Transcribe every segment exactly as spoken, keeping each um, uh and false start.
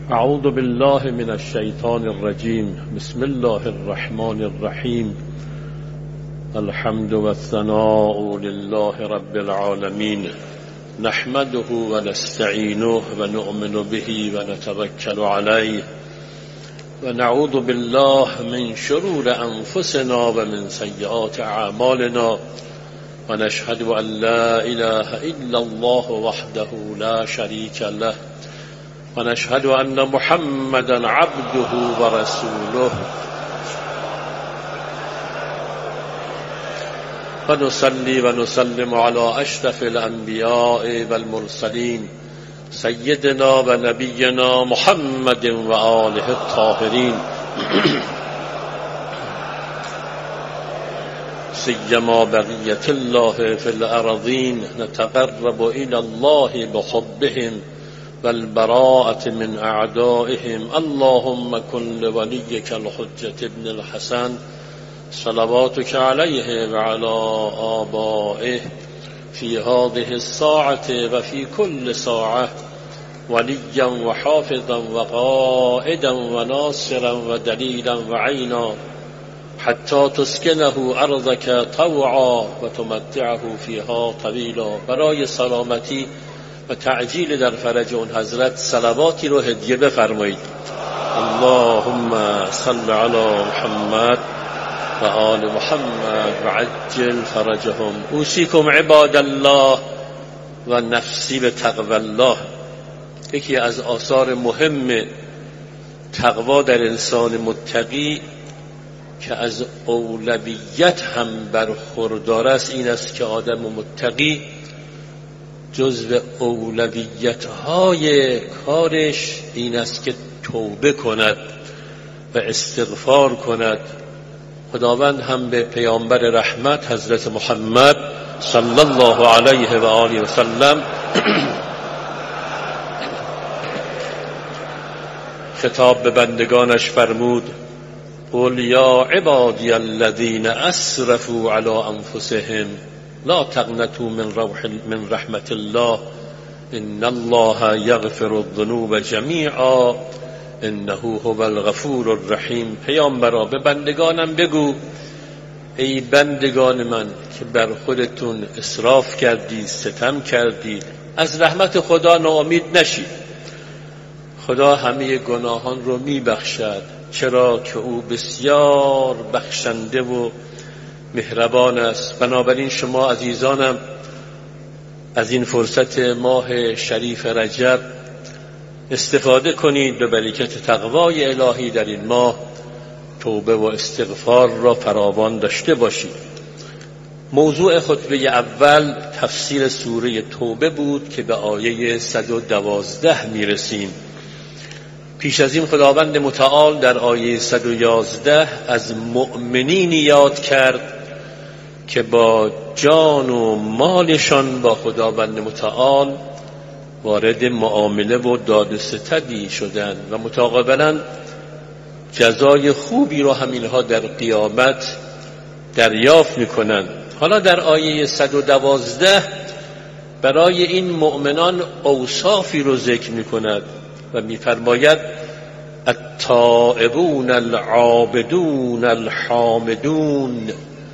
اعوذ بالله من الشیطان الرجیم. بسم الله الرحمن الرحیم. الحمد والثناء لله رب العالمین، نحمده ونستعینه ونؤمن به ونتوکل علیه ونعوذ بالله من شرور انفسنا ومن سیئات اعمالنا ونشهد ان لا اله الا الله وحده لا شریک له ونشهد أن محمدا عبده ورسوله ونصلي ونسلم على أشرف الأنبياء والمرسلين سيدنا ونبينا محمد وآله الطاهرين سيما بقية الله في الأرضين نتقرب إلى الله بحبهم والبراءة من أعدائهم. اللهم كن لوليك الحجة ابن الحسن صلواتك عليه وعلى آبائه في هذه الساعة وفي كل ساعة وليا وحافظا وقائدا وناصرا ودليلا وعينا حتى تسكنه أرضك طوعا وتمتعه فيها طويلا. برای سلامتی و تعجیل در فرج اون حضرت صلواتی رو هدیه بفرمایید. اللهم صل علی محمد و آل محمد و عجل فرجهم. اوصیکم عباد الله و نفسی به تقوی الله. یکی از آثار مهم تقوا در انسان متقی که از اولویت هم برخوردار است این است که آدم متقی جزو اولویت‌های کارش این است که توبه کند و استغفار کند. خداوند هم به پیامبر رحمت حضرت محمد صلی الله علیه و آله و سلم خطاب به بندگانش فرمود: قل یا عبادی الذین اسرفوا علی انفسهم لا تقنطوا من روح من رحمت الله ان الله یغفر الذنوب جمیعا انه هو الغفور الرحیم. پیامبرا به بندگانم بگو ای بندگان من که بر خودتون اسراف کردید، ستم کردید، از رحمت خدا ناامید نشید. خدا همه گناهان رو میبخشد، چرا که او بسیار بخشنده و مهربان است. بنابراین شما عزیزانم از این فرصت ماه شریف رجب استفاده کنید، به برکت تقوای الهی در این ماه توبه و استغفار را فراوان داشته باشید. موضوع خطبه اول تفسیر سوره توبه بود که به آیه صد و دوازده میرسیم. پیش از این خداوند متعال در آیه صد و یازده از مؤمنین یاد کرد که با جان و مالشان با خداوند متعال وارد معامله و داد و ستدی شدند و متقابلا جزای خوبی را همینها در قیامت دریافت میکنند. حالا در آیه صد و دوازده برای این مؤمنان اوصافی رو ذکر میکند و میفرماید: التائبون العابدون الحامدون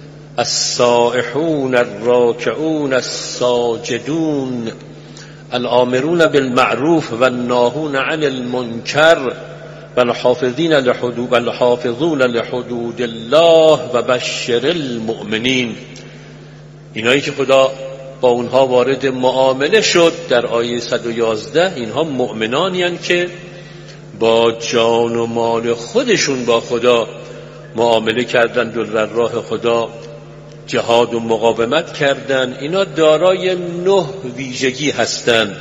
السائحون الراکعون الساجدون الآمرون بالمعروف والناهون عن المنکر والحافظین لحدود والحافظون لحدود الله و بشر المؤمنین. اینایی که خدا با اونها وارد معامله شد در آیه صد و یازده، اینها مؤمنانی هستند که با جان و مال خودشون با خدا معامله کردند و در راه خدا جهاد و مقاومت کردند. اینا دارای نه ویژگی هستند.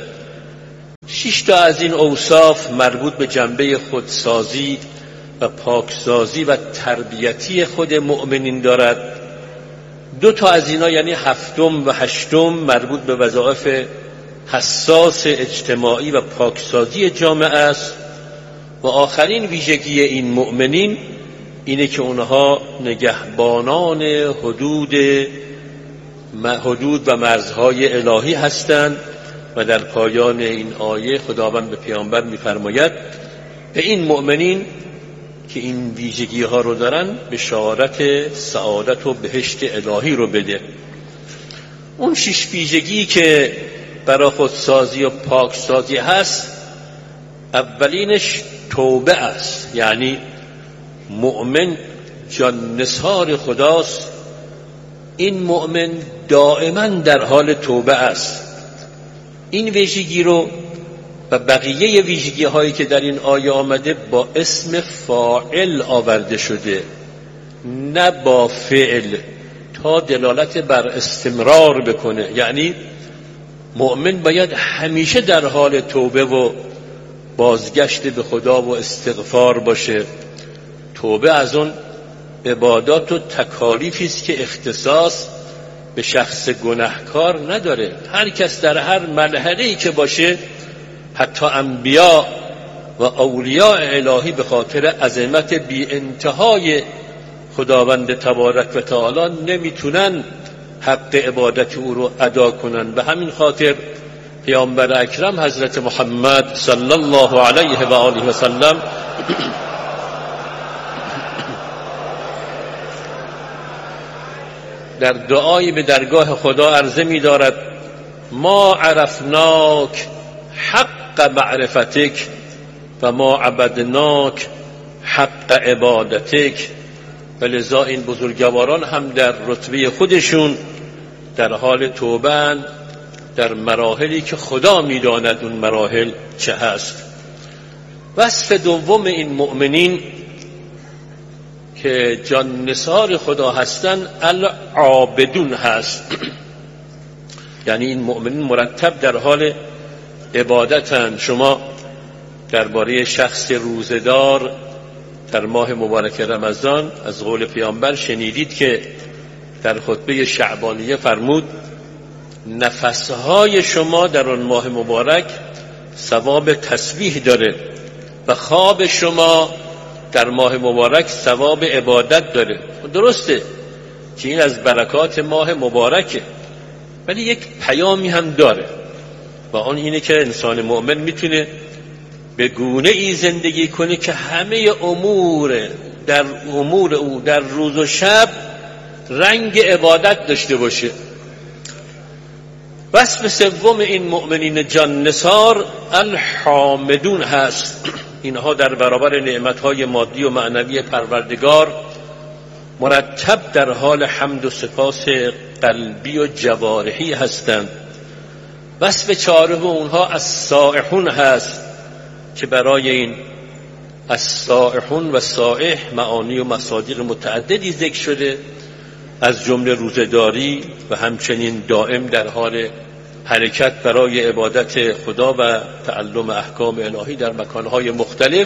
شش تا از این اوصاف مربوط به جنبه خودسازی و پاکسازی و تربیتی خود مؤمنین دارد. دو تا از اینا یعنی هفتم و هشتم مربوط به وظایف حساس اجتماعی و پاکسازی جامعه است و آخرین ویژگی این مؤمنین اینه که اونها نگهبانان حدود حدود و مرزهای الهی هستند و در پایان این آیه خداوند به پیامبر می‌فرماید به این مؤمنین که این ویژگی ها رو دارن بشارت سعادت و بهشت الهی رو بده. اون شش ویژگی که برای خودسازی و پاکسازی هست، اولینش توبه است. یعنی مؤمن جان نثار خداست، این مؤمن دائما در حال توبه است. این ویژگی رو و بقیه ویژگی هایی که در این آیه آمده با اسم فاعل آورده شده، نه با فعل، تا دلالت بر استمرار بکنه. یعنی مؤمن باید همیشه در حال توبه و بازگشت به خدا و استغفار باشه. توبه از اون عبادات و تکالیفی است که اختصاص به شخص گناهکار نداره. هر کس در هر مرحله‌ای که باشه، حتی انبیا و اولیاء الهی به خاطر عظمت بی انتهای خداوند تبارک و تعالی نمیتونن حق عبادت او رو ادا کنن. به همین خاطر پیامبر اکرم حضرت محمد صلی الله علیه و آله و سلم در دعایی به درگاه خدا عرضه می دارد: ما عرفناک حق معرفتک و ما عبدناک حق عبادتک. و لذا این بزرگواران هم در رتبه خودشون در حال توبه، در مراحلی که خدا میداند اون مراحل چه هست. وصف دوم این مؤمنین که جان نثار خدا هستن، العابدون هست. یعنی این مؤمنین مرتب در حال عبادتن. شما درباره شخص روزدار در ماه مبارک رمضان از قول پیامبر شنیدید که در خطبه شعبانیه فرمود: نفسهای شما در آن ماه مبارک ثواب تسبیح داره و خواب شما در ماه مبارک ثواب عبادت داره. درسته که این از برکات ماه مبارکه، ولی یک پیامی هم داره و آن اینه که انسان مؤمن میتونه به گونه ای زندگی کنه که همه امور در امور او در روز و شب رنگ عبادت داشته باشه. وصف سوم این مؤمنین جان نثار الحامدون هست. اینها در برابر نعمتهای مادی و معنوی پروردگار مرتب در حال حمد و سپاس قلبی و جوارحی هستند. وصف چهارم اونها السائحون هست که برای این السائحون و سائح معانی و مصادیق متعددی ذکر شده، از جمله روزداری و همچنین دائم در حال حرکت برای عبادت خدا و تعلم احکام الهی در مکانهای مختلف.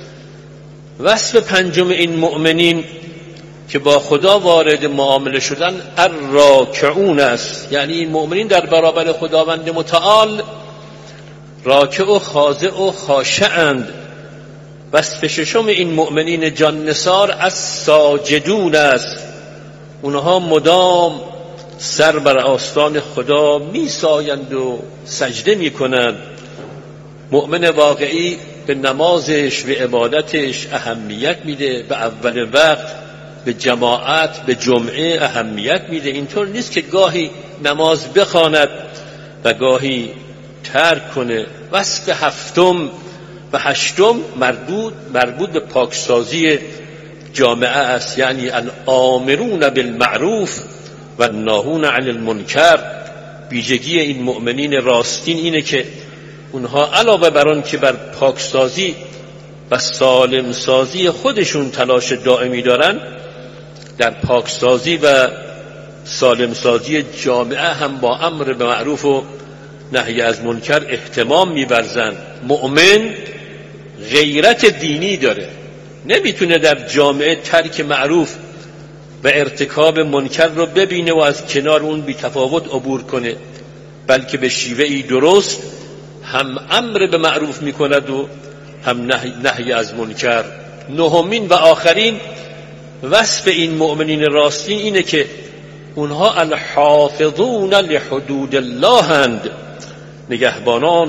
وصف پنجم این مؤمنین که با خدا وارد معامله شدن الراکعون است. یعنی این مؤمنین در برابر خداوند متعال راکع و خاضع و خاشعند. وصف ششم این مؤمنین جان نثار الساجدون است. اونها مدام سر بر آستان خدا می سایند و سجده می کنند. مؤمن واقعی به نمازش و عبادتش اهمیت میده، به اول وقت، به جماعت، به جمعه اهمیت میده. اینطور نیست که گاهی نماز بخواند و گاهی ترک کنه. وصف هفتم و هشتم مربوط مربوط به پاکسازی جامعه است. یعنی الآمرون بالمعروف و ناهون عن المنکر. ویژگی این مؤمنین راستین اینه که اونها علاوه بر آن که بر پاکسازی و سالمسازی خودشون تلاش دائمی دارن، در پاکسازی و سالمسازی جامعه هم با امر به معروف و نهی از منکر اهتمام می‌ورزند. مؤمن غیرت دینی داره، نمیتونه در جامعه ترک معروف و ارتکاب منکر رو ببینه و از کنار اون بی تفاوت عبور کنه، بلکه به شیوهی درست هم امر به معروف میکند و هم نهی, نهی از منکر. نهمین و آخرین وصف این مؤمنین راستین اینه که اونها الحافظون لحدود الله هند، نگهبانان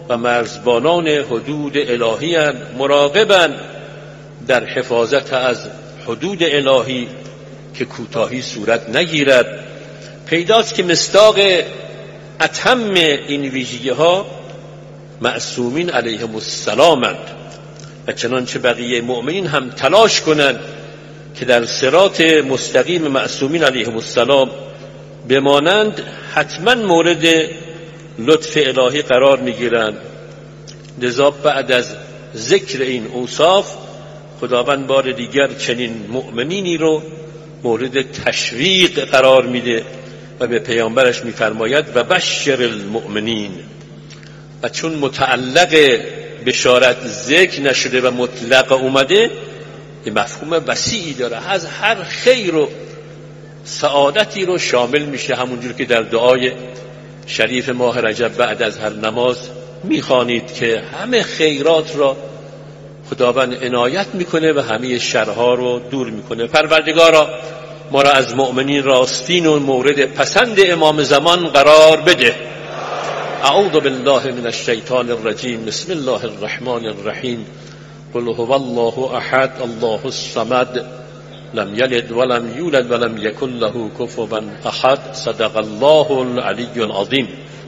و مرزبانان حدود الهی اند، مراقبند در حفاظت از حدود الهی که کوتاهی صورت نگیرد. پیداست که مصداق اتم این ویژگی ها معصومین علیهم السلام اند و چنانچه بقیه مؤمنین هم تلاش کنند که در صراط مستقیم معصومین علیهم السلام بمانند، حتما مورد لطف الهی قرار میگیرند. لذا بعد از ذکر این اوصاف خداوند بار دیگر چنین مؤمنینی رو مورد تشویق قرار میده و به پیامبرش میفرماید و بشر المؤمنین. و چون متعلق بشارت ذکر نشده و مطلق اومده، یه مفهوم وسیعی داره، از هر خیر و سعادتی رو شامل میشه، همونجور که در دعای شریف ماه رجب بعد از هر نماز میخوانید که همه خیرات را خداوند عنایت میکنه و همه شرها رو دور میکنه. پروردگارا ما را از مؤمنین راستین و مورد پسند امام زمان قرار بده. اعوذ بالله من الشیطان الرجیم. بسم الله الرحمن الرحیم. قل هو الله احد الله الصمد لم یلد ولم یولد ولم یکن له کفوا احد. صدق الله العلی العظیم.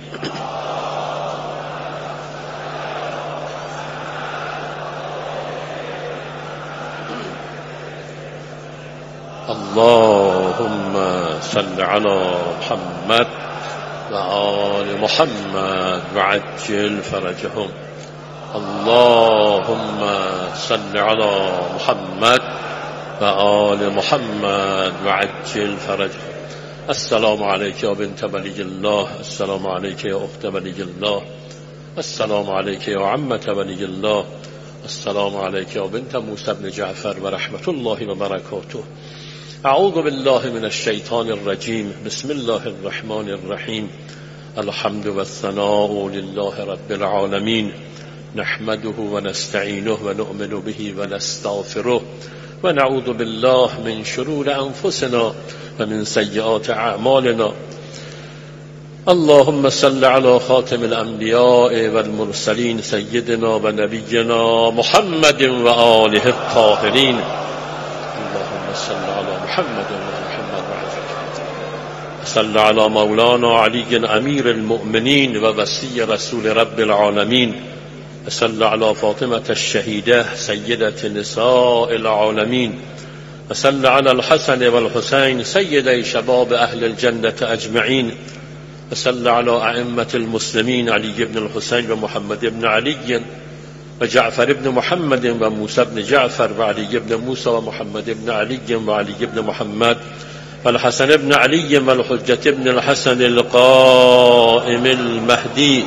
اللهم صل على محمد و آل محمد و عجل فرجهم. اللهم صل على محمد و آل محمد و عجل فرجهم. السلام علیک یا بنت ولی الله، السلام علیک یا اخت ولی الله، السلام علیک یا عمت ولی الله، السلام علیک یا بنت موسی بن جعفر و رحمت الله و برکاته. اعوذ بالله من الشیطان الرجیم. بسم الله الرحمن الرحیم. الحمد والثناء لله رب العالمین. نحمده و نستعینه و نؤمن به و نستغفره و نعوذ بالله من شرور انفسنا و من سیئات اعمالنا. اللهم صل على خاتم الانبیاء والمرسلین سیدنا و نبینا محمد و آله الطاهرین. اللهم صل على محمد و محمد و عزیز. صل على مولانا علی امیر المؤمنین و وصی رسول رب العالمین. صل على فاطمة الشهيدة سيدة نساء العالمين. صل على الحسن والحسين سيدي شباب أهل الجنة أجمعين. صل على أئمة المسلمين علي بن الحسين ومحمد بن علي وجعفر بن محمد وموسى بن جعفر وعلي بن موسى ومحمد بن علي وعلي بن محمد والحسن بن علي والحجة بن الحسن القائم المهدي.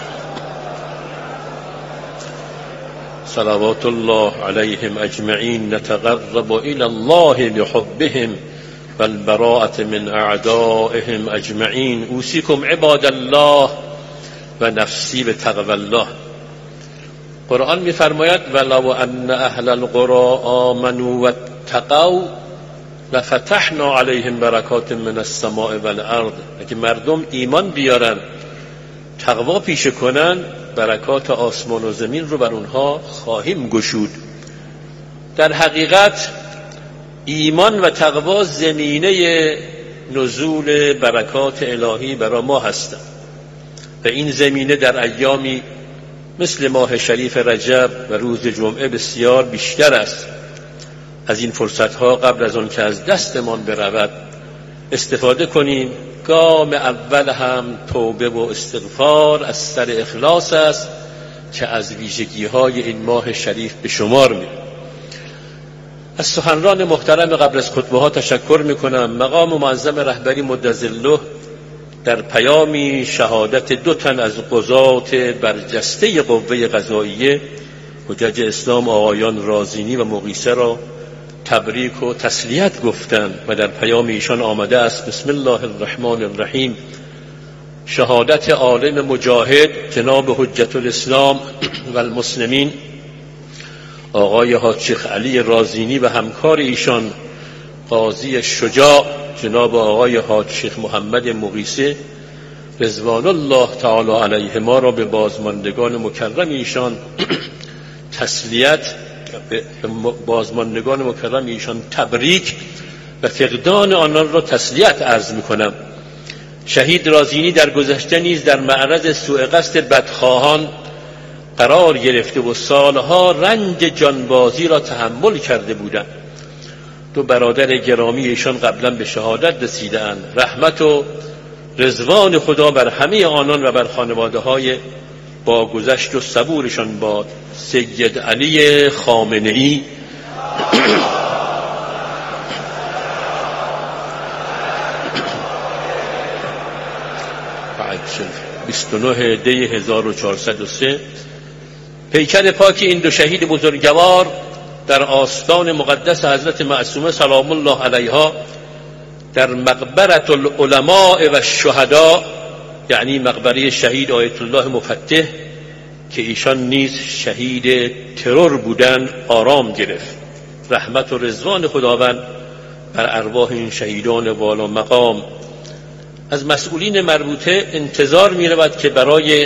صلوات الله عليهم أجمعين. نتقرب إلى الله بحبهم والبراءة من أعدائهم أجمعين. أوصيكم عباد الله و نفسی به تقوی الله. قرآن می‌فرماید ولو ان اهل القرى آمنوا واتقوا لفتحنا عليهم برکات من السماء والارض. اگه مردم ایمان بیارن، تقوا پیشه کنن، برکات آسمان و زمین رو بر اونها خواهیم گشود. در حقیقت ایمان و تقوا زمینه نزول برکات الهی برای ما هستند و این زمینه در ایامی مثل ماه شریف رجب و روز جمعه بسیار بیشتر است. از این فرصتها قبل از آن که از دستمان برود استفاده کنیم. گام اول هم توبه و استغفار از سر اخلاص است که از ویژگی‌های این ماه شریف به شمار می. از سخنران محترم قبل از خطبه ها تشکر میکنم. مقام معظم رهبری مدظله در پیامی شهادت دو تن از قضات برجسته قوه قضاییه حجج اسلام آقایان رازینی و مقیسه را تبریک و تسلیت گفتند و در پیام ایشان آمده است بسم الله الرحمن الرحیم. شهادت عالم مجاهد جناب حجت الاسلام و المسلمین آقای حاج شیخ علی رازینی و همکار ایشان قاضی شجاع جناب آقای حاج شیخ محمد مقیسه رضوان الله تعالی علیهما را به بازماندگان مکرم ایشان تسلیت، به بازماندگان مکرم ایشان تبریک و فقدان آنان را تسلیت عرض میکنم. شهید رازینی در گذشته نیز در معرض سوء قصد بدخواهان قرار گرفته و سالها رنج جانبازی را تحمل کرده بودند. دو برادر گرامی ایشان قبلا به شهادت رسیدند. رحمت و رضوان خدا بر همه آنان و بر خانواده های با گذشت و صبورشان باد. سید علی خامنه‌ای بیست و نه دی هزار و چهارصد و سه پیکر پاک این دو شهید بزرگوار در آستان مقدس حضرت معصومه سلام الله علیها در مقبرة العلماء و الشهداء، یعنی مقبره شهید آیت الله مفتح که ایشان نیز شهید ترور بودند آرام گرفت. رحمت و رضوان خداوند بر ارواح این شهیدان والا مقام. از مسئولین مربوطه انتظار می رود که برای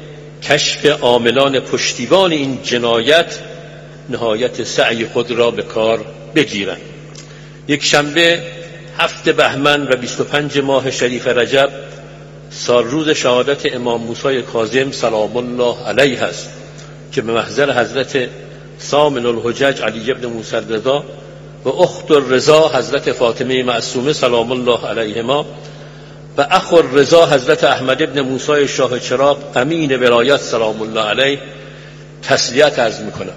کشف عاملان پشتیبان این جنایت نهایت سعی خود را به کار بگیرند. یک شنبه هفت بهمن و بیست و پنج ماه شریف رجب سال روز شهادت امام موسی کاظم سلام الله علیه است که به محضر حضرت سامن الحجج علی بن موسی رضا و اخت الرضا حضرت فاطمه معصومه سلام الله علیهما و اخ الرضا حضرت احمد بن موسی شاه چراغ امین ولایت سلام الله علیه تسلیت عرض میکنم.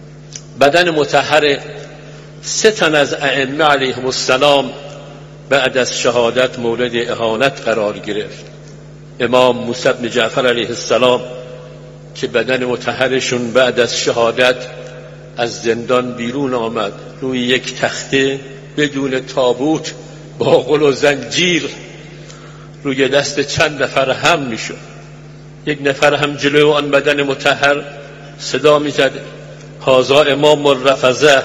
بدن مطهر سه تن از ائمه علیهم السلام بعد از شهادت مورد اهانت قرار گرفت. امام موسی بن جعفر علیه السلام که بدن مطهرشون بعد از شهادت از زندان بیرون آمد، روی یک تخته بدون تابوت با غل و زنجیر روی دست چند نفر هم میشد. یک نفر هم جلوی آن بدن مطهر صدا میزد هذا امام الرفضه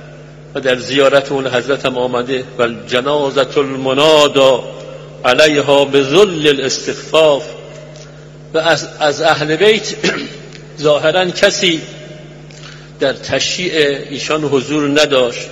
و در زیارت اون حضرت هم آمده و الجنازة المنادا علیها بذل الاستخفاف. و از, از اهل بیت ظاهرا کسی در تشییع ایشان حضور نداشت.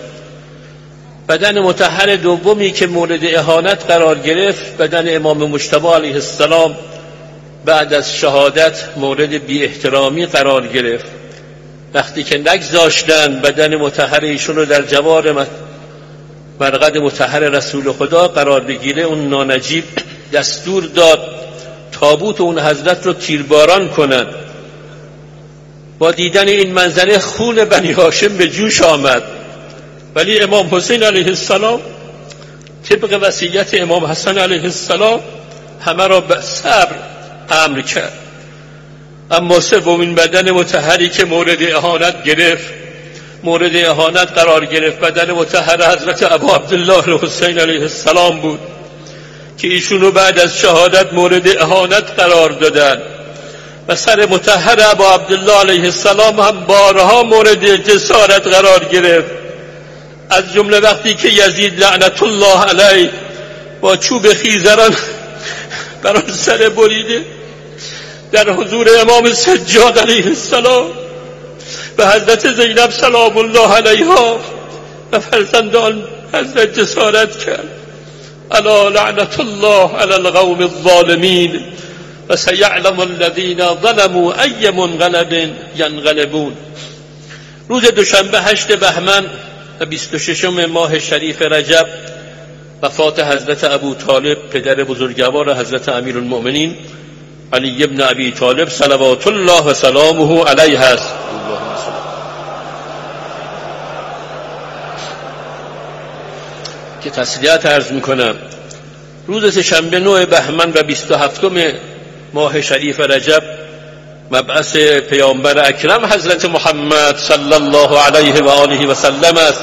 بدن مطهر دومی که مورد اهانت قرار گرفت بدن امام مجتبی علیه السلام بعد از شهادت مورد بی احترامی قرار گرفت. وقتی که نگذاشتن بدن مطهر ایشون رو در جوار مرقد مطهر رسول خدا قرار بگیره، اون نانجیب دستور داد تابوت اون حضرت رو تیرباران کنند. با دیدن این منظره خون بنی هاشم به جوش آمد، ولی امام حسین علیه السلام طبق وصیت امام حسن علیه السلام همه را به صبر امر کرد. اما سومین بدن مطهری که مورد اهانت گرفت مورد اهانت قرار گرفت بدن مطهر حضرت ابو عبدالله الحسین علیه السلام بود که ایشونو بعد از شهادت مورد اهانت قرار دادن و سر مطهر ابو عبدالله علیه السلام هم بارها مورد جسارت قرار گرفت. از جمله وقتی که یزید لعنت الله علیه با چوب خیزران بر آن سر بریده در حضور امام سجاد علیه السلام و حضرت زینب سلام الله علیها و فرزندان حضرت جسارت کرد. الا لعنت الله علی القوم الظالمین و سیعلم الذین ظلموا ای منقلب ینقلبون. روز دوشنبه هشت بهمن و بیست و ششم ماه شریف رجب وفات حضرت ابو طالب پدر بزرگوار حضرت امیرالمؤمنین علی ابن ابی طالب صلوات الله و سلامه علیه است. که تسلیت عرض میکنم. روز سه‌شنبه نه بهمن و بیست و هفتم ماه شریف رجب مبعث پیامبر اکرم حضرت محمد صلی الله علیه و آله و سلم است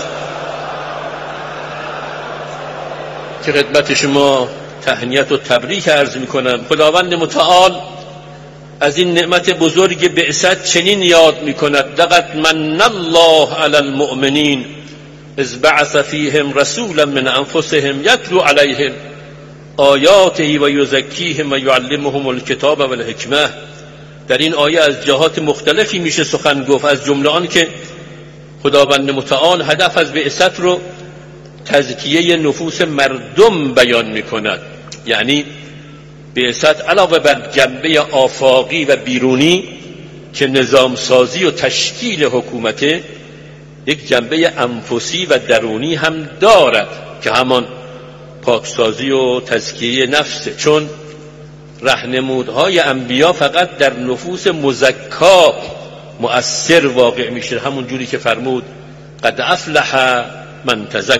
که خدمت شما تهنیت و تبریک عرض میکنم. خداوند متعال از این نعمت بزرگ بعثت چنین یاد میکند: لقد من الله علی المؤمنین اذ بعث فیهم رسولا من انفسهم یتلو علیهم آیاته و یزکیهم و یعلمهم الکتاب و الحکمه. در این آیه از جهات مختلفی میشه سخن گفت، از جمله آن که خداوند متعال هدف از بعثت رو تزکیه نفوس مردم بیان میکند. یعنی بعثت علاوه بر جنبه آفاقی و بیرونی که نظام سازی و تشکیل حکومته، یک جنبه انفسی و درونی هم دارد که همان پاکسازی و تزکیه نفسه، چون راهنمودهای انبیا فقط در نفوس مزکا مؤثر واقع میشه، همون جوری که فرمود قد افلح من تزکر.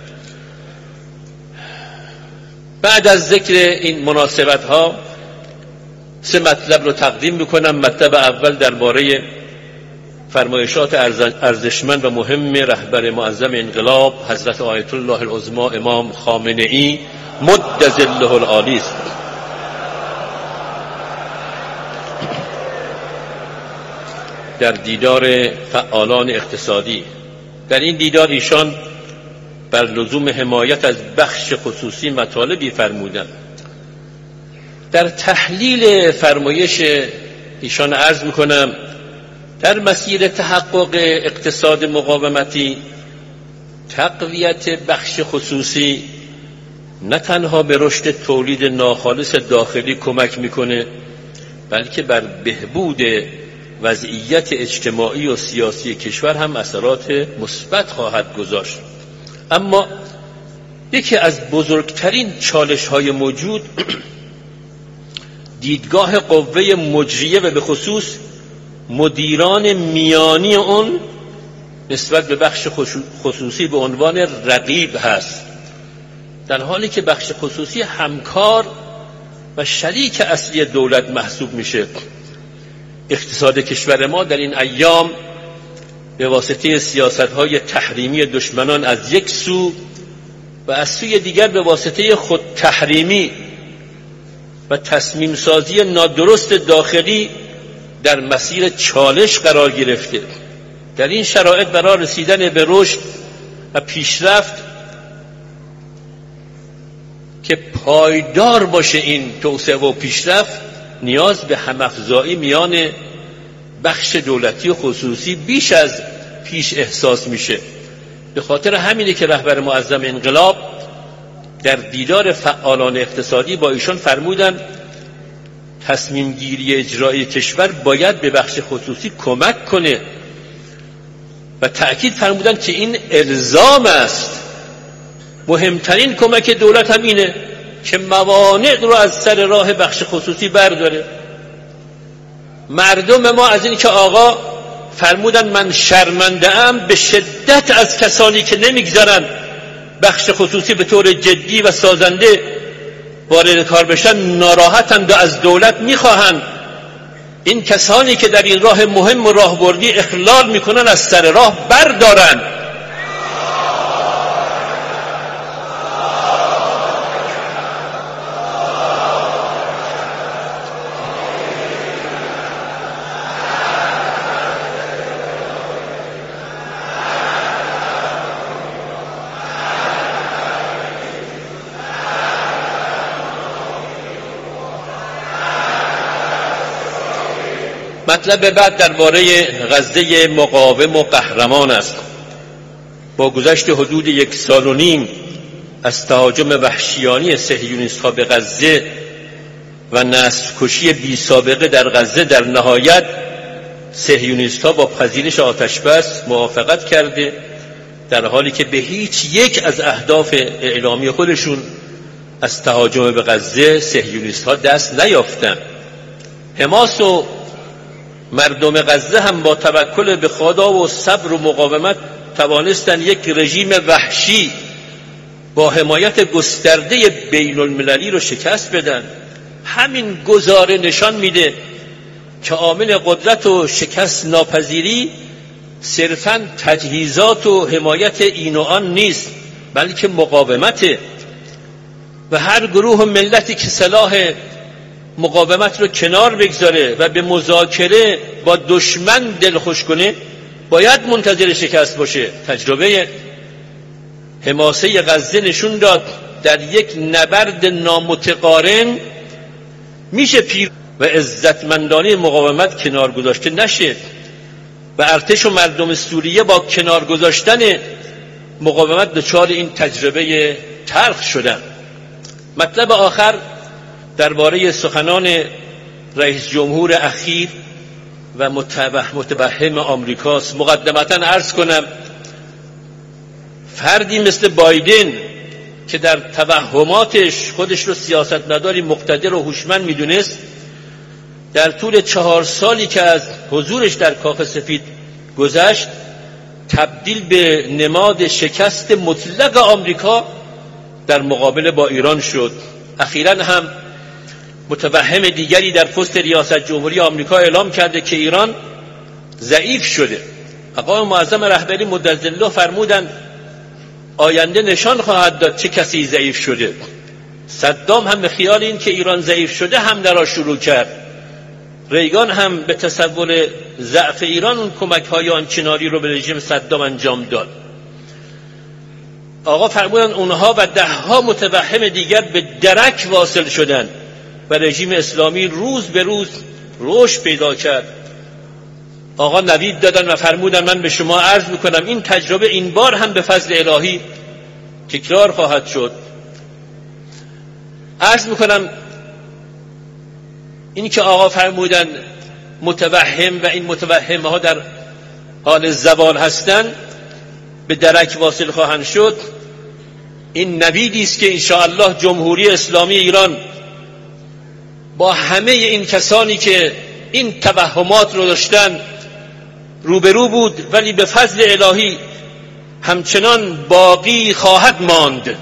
بعد از ذکر این مناسبت ها سه مطلب رو تقدیم میکنم. مطلب اول درباره فرمایشات ارزشمند و مهم رهبر معظم انقلاب حضرت آیت الله العظمی امام خامنه ای مد ظله العالی است. در دیدار فعالان اقتصادی، در این دیدار ایشان بر لزوم حمایت از بخش خصوصی مطالبی فرمودند. در تحلیل فرمایش ایشان عرض میکنم در مسیر تحقق اقتصاد مقاومتی تقویت بخش خصوصی نه تنها به رشد تولید ناخالص داخلی کمک میکنه، بلکه بر بهبود وضعیت اجتماعی و سیاسی کشور هم اثرات مثبت خواهد گذاشت. اما یکی از بزرگترین چالش‌های موجود دیدگاه قوه مجریه و به خصوص مدیران میانی اون نسبت به بخش خصوصی به عنوان رقیب هست، در حالی که بخش خصوصی همکار و شریک اصلی دولت محسوب میشه. اقتصاد کشور ما در این ایام به واسطه سیاست‌های تحریمی دشمنان از یک سو و از سوی دیگر به واسطه خود تحریمی و تصمیم سازی نادرست داخلی در مسیر چالش قرار گرفته. در این شرایط برای رسیدن به رشد و پیشرفت که پایدار باشه این توسعه و پیشرفت، نیاز به همافزایی میان بخش دولتی و خصوصی بیش از پیش احساس میشه. به خاطر همینه که رهبر معظم انقلاب در دیدار فعالان اقتصادی با ایشان فرمودن تصمیم گیری اجرایی کشور باید به بخش خصوصی کمک کنه و تأکید فرمودن که این الزام است. مهمترین کمک دولت هم اینه که موانع رو از سر راه بخش خصوصی برداره. مردم ما از این که آقا فرمودن من شرمنده ام به شدت از کسانی که نمیگذارن بخش خصوصی به طور جدی و سازنده وارد کار بشن ناراحتند و از دولت میخواهند این کسانی که در این راه مهم و راهبردی اخلال میکنن از سر راه بردارن. مطلب بعد درباره غزه مقاوم و قهرمان است. با گذشت حدود یک سال و نیم از تهاجم وحشیانه صهیونیست‌ها به غزه و نسل‌کشی بی سابقه در غزه، در نهایت صهیونیست‌ها با پذیرش آتشبس موافقت کرده، در حالی که به هیچ یک از اهداف اعلامی خودشون از تهاجم به غزه صهیونیست‌ها دست نیافتند. حماس و مردم غزه هم با توکل به خدا و صبر و مقاومت توانستند یک رژیم وحشی با حمایت گسترده بین المللی رو شکست بدن. همین گزاره نشان میده که عامل قدرت و شکست ناپذیری صرفاً تجهیزات و حمایت این و آن نیست، بلکه مقاومته و هر گروه و ملتی که سلاح مقاومت رو کنار بگذاره و به مذاکره با دشمن دلخوش کنه باید منتظر شکست باشه. تجربه حماسه غزه نشون داد در یک نبرد نامتقارن میشه پیر و عزتمندانه مقاومت کنار گذاشته نشه و ارتش و مردم سوریه با کنار گذاشتن مقاومت دچار این تجربه تلخ شدن. مطلب آخر درباره سخنان رئیس جمهور اخیر و متوهم آمریکاست. مقدمتا عرض کنم فردی مثل بایدن که در توهماتش خودش رو سیاستمداری مقتدر و هوشمند میدونست، در طول چهار سالی که از حضورش در کاخ سفید گذشت تبدیل به نماد شکست مطلق آمریکا در مقابله با ایران شد. اخیراً هم متوهم دیگری در پست ریاست جمهوری آمریکا اعلام کرده که ایران ضعیف شده. آقای معظم رهبری مدظله فرمودند آینده نشان خواهد داد چه کسی ضعیف شده. صدام هم به خیال این که ایران ضعیف شده حمله را شروع کرد. ریگان هم به تصور ضعف ایران اون کمک‌های آنچنانی رو به رژیم صدام انجام داد. آقا فرمودن اونها و ده‌ها متوهم دیگر به درک واصل شدند و رژیم اسلامی روز به روز رشد پیدا کرد. آقا نوید دادن و فرمودن من به شما عرض میکنم این تجربه این بار هم به فضل الهی تکرار خواهد شد. عرض میکنم این که آقا فرمودن متوهم و این متوهم ها در حال زوال هستند به درک واصل خواهند شد، این نویدی است که انشاءالله جمهوری اسلامی ایران با همه این کسانی که این توهمات رو داشتن روبرو بود، ولی به فضل الهی همچنان باقی خواهد ماند.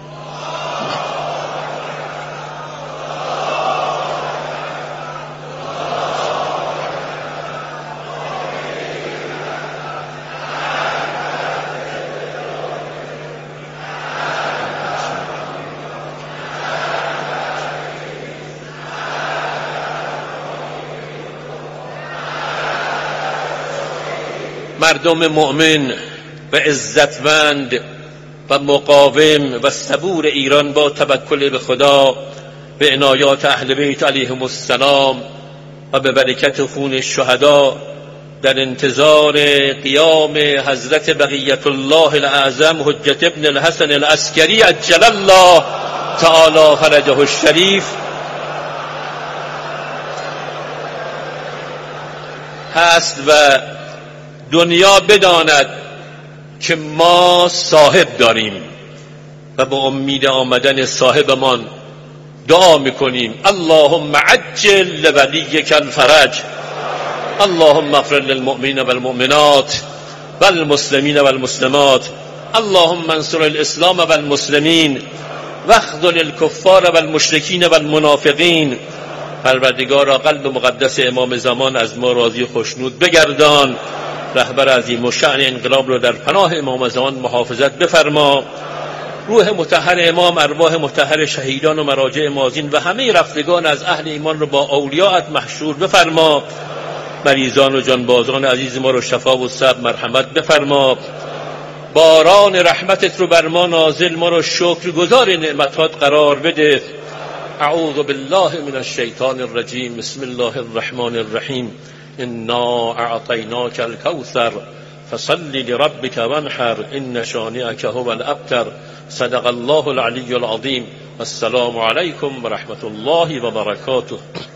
مردم مؤمن و عزتمند و مقاوم و صبور ایران با توکل به خدا، به عنایات اهل بیت علیهم السلام و به برکت خون شهدا در انتظار قیام حضرت بقیت الله الاعظم حجت ابن الحسن العسکری عجل الله تعالی فرجه الشریف هست و دنیا بداند که ما صاحب داریم و به امید آمدن صاحبمان دعا میکنیم. اللهم عجل لولیک الفرج، اللهم اغفر للمؤمنین والمؤمنات والمسلمین والمسلمات، اللهم انصر الاسلام والمسلمین واخذل الکفار والمشرکین والمنافقین. پروردگارا قلب مقدس امام زمان از ما راضی خوشنود بگردان، رهبر عظیم الشأن انقلاب رو در پناه امام زمان محافظت بفرما، روح مطهر امام، ارواح مطهر شهیدان و مراجع ماضین و همه رفتگان از اهل ایمان رو با اولیاءت محشور بفرما، مریضان و جانبازان عزیز ما رو شفا و صبر مرحمت بفرما، باران رحمتت رو بر ما نازل، ما رو شکرگزار نعمتات قرار بده. اعوذ بالله من الشیطان الرجیم، بسم الله الرحمن الرحیم، انا اعطیناک الکوثر فصل لربک وانحر ان شانئک هو الابتر. صدق الله العلی العظیم. السلام علیکم و رحمت الله و برکاته.